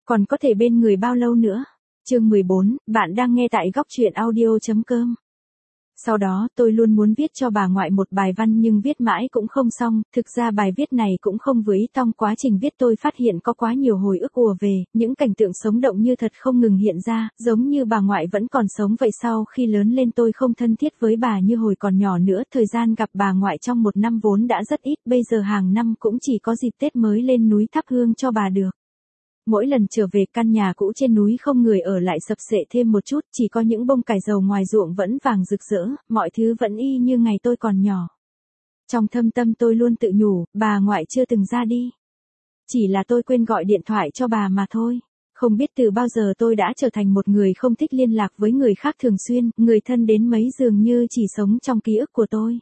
Còn có thể bên người bao lâu nữa? Chương 14, bạn đang nghe tại góc truyện audio.com. Sau đó tôi luôn muốn viết cho bà ngoại một bài văn nhưng viết mãi cũng không xong, thực ra bài viết này cũng không vừa ý. Trong quá trình viết tôi phát hiện có quá nhiều hồi ức ùa về, những cảnh tượng sống động như thật không ngừng hiện ra, giống như bà ngoại vẫn còn sống vậy. Sau khi lớn lên tôi không thân thiết với bà như hồi còn nhỏ nữa, thời gian gặp bà ngoại trong một năm vốn đã rất ít, bây giờ hàng năm cũng chỉ có dịp Tết mới lên núi thắp hương cho bà được. Mỗi lần trở về, căn nhà cũ trên núi không người ở lại sập xệ thêm một chút, chỉ có những bông cải dầu ngoài ruộng vẫn vàng rực rỡ, mọi thứ vẫn y như ngày tôi còn nhỏ. Trong thâm tâm tôi luôn tự nhủ, bà ngoại chưa từng ra đi. Chỉ là tôi quên gọi điện thoại cho bà mà thôi. Không biết từ bao giờ tôi đã trở thành một người không thích liên lạc với người khác thường xuyên, người thân đến mấy dường như chỉ sống trong ký ức của tôi.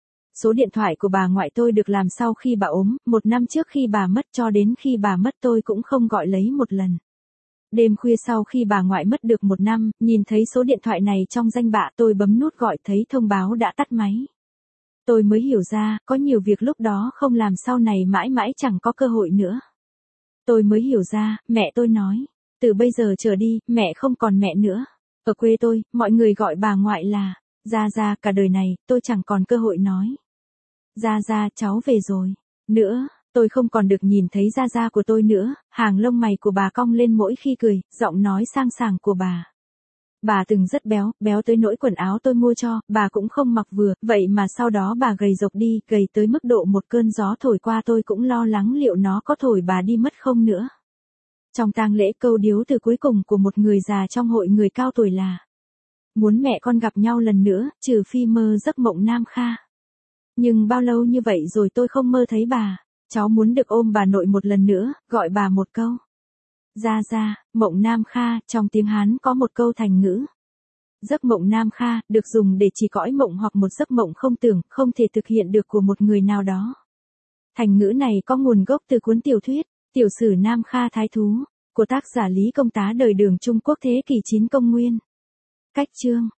Số điện thoại của bà ngoại tôi được làm sau khi bà ốm, một năm trước khi bà mất, cho đến khi bà mất tôi cũng không gọi lấy một lần. Đêm khuya sau khi bà ngoại mất được một năm, nhìn thấy số điện thoại này trong danh bạ, tôi bấm nút gọi, thấy thông báo đã tắt máy. Tôi mới hiểu ra, có nhiều việc lúc đó không làm sau này mãi mãi chẳng có cơ hội nữa. Tôi mới hiểu ra, mẹ tôi nói, từ bây giờ trở đi, mẹ không còn mẹ nữa. Ở quê tôi, mọi người gọi bà ngoại là Gia Gia. Cả đời này, tôi chẳng còn cơ hội nói Gia Gia, cháu về rồi nữa. Tôi không còn được nhìn thấy Gia Gia của tôi nữa. Hàng lông mày của bà cong lên mỗi khi cười, giọng nói sang sảng của bà. Bà từng rất béo, béo tới nỗi quần áo tôi mua cho, bà cũng không mặc vừa, vậy mà sau đó bà gầy rộc đi, gầy tới mức độ một cơn gió thổi qua tôi cũng lo lắng liệu nó có thổi bà đi mất không nữa. Trong tang lễ, câu điếu từ cuối cùng của một người già trong hội người cao tuổi là: muốn mẹ con gặp nhau lần nữa, trừ phi mơ giấc mộng Nam Kha. Nhưng bao lâu như vậy rồi tôi không mơ thấy bà. Cháu muốn được ôm bà nội một lần nữa, gọi bà một câu Gia Gia. Mộng Nam Kha, trong tiếng Hán có một câu thành ngữ. Giấc mộng Nam Kha, được dùng để chỉ cõi mộng hoặc một giấc mộng không tưởng, không thể thực hiện được của một người nào đó. Thành ngữ này có nguồn gốc từ cuốn tiểu thuyết Tiểu sử Nam Kha Thái Thú của tác giả Lý Công Tá, đời Đường, Trung Quốc, thế kỷ 9 công nguyên. Cách chương.